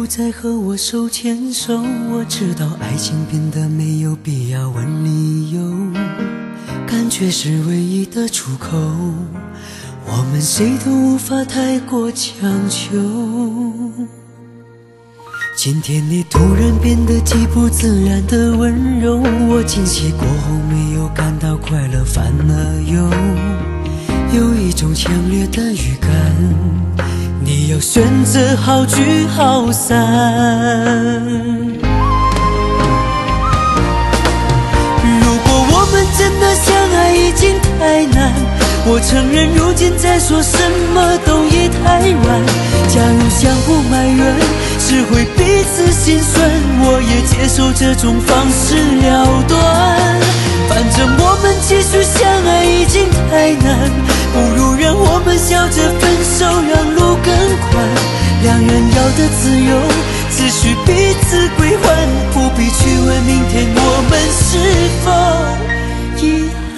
不再和我手牵手，我知道爱情变得没有必要问理由，感觉是唯一的出口，我们谁都无法太过强求。今天你突然变得极不自然的温柔，我惊喜过后没有感到快乐，反而有一种强烈的预感，你要选择好聚好散。如果我们真的相爱已经太难，我承认如今再说什么都已太晚。假如相互埋怨只会彼此心酸，我也接受这种方式了断。反正我们继续相爱已经太难，不如让我们笑着分手，让路更宽。两人要的自由只需彼此归还，不必去问明天我们是否遗憾。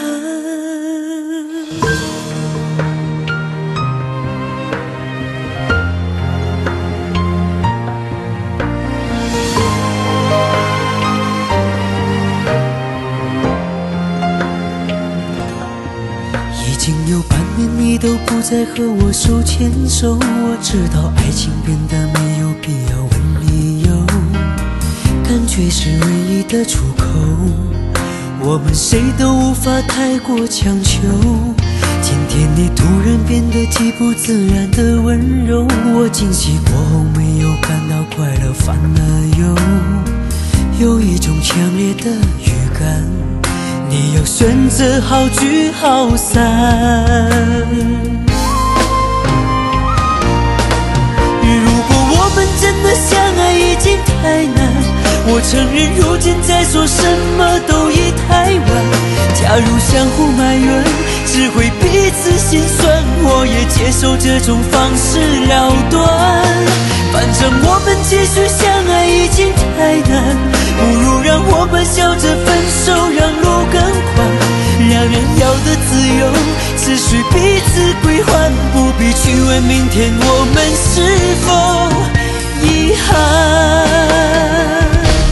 已经有半年你都不再和我手牵手，我知道爱情变得没有必要问理由，感觉是唯一的出口，我们谁都无法太过强求。今天你突然变得极不自然的温柔，我惊喜过后没有感到快乐，反而有一种强烈的预感，你要选择好聚好散。如果我们真的相爱已经太难，我承认如今再说什么都已太晚。假如相互埋怨只会彼此心酸，我也接受这种方式了断。反正我们继续相爱已经太难，不如让我们笑着分手，让路更宽。两人要的自由只需彼此归还，不必去问明天我们是否遗憾。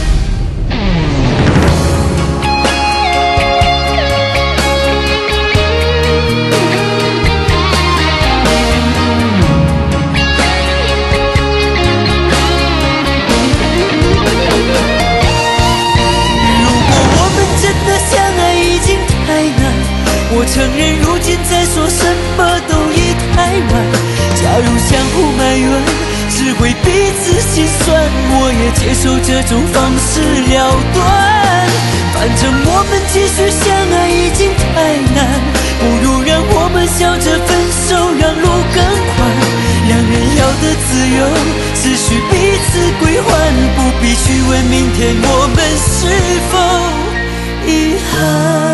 我承认如今再说什么都已太晚。假如相互埋怨只会彼此心酸，我也接受这种方式了断。反正我们继续相爱已经太难，不如让我们笑着分手，让路更宽。两人要的自由只需彼此归还，不必去问明天我们是否遗憾。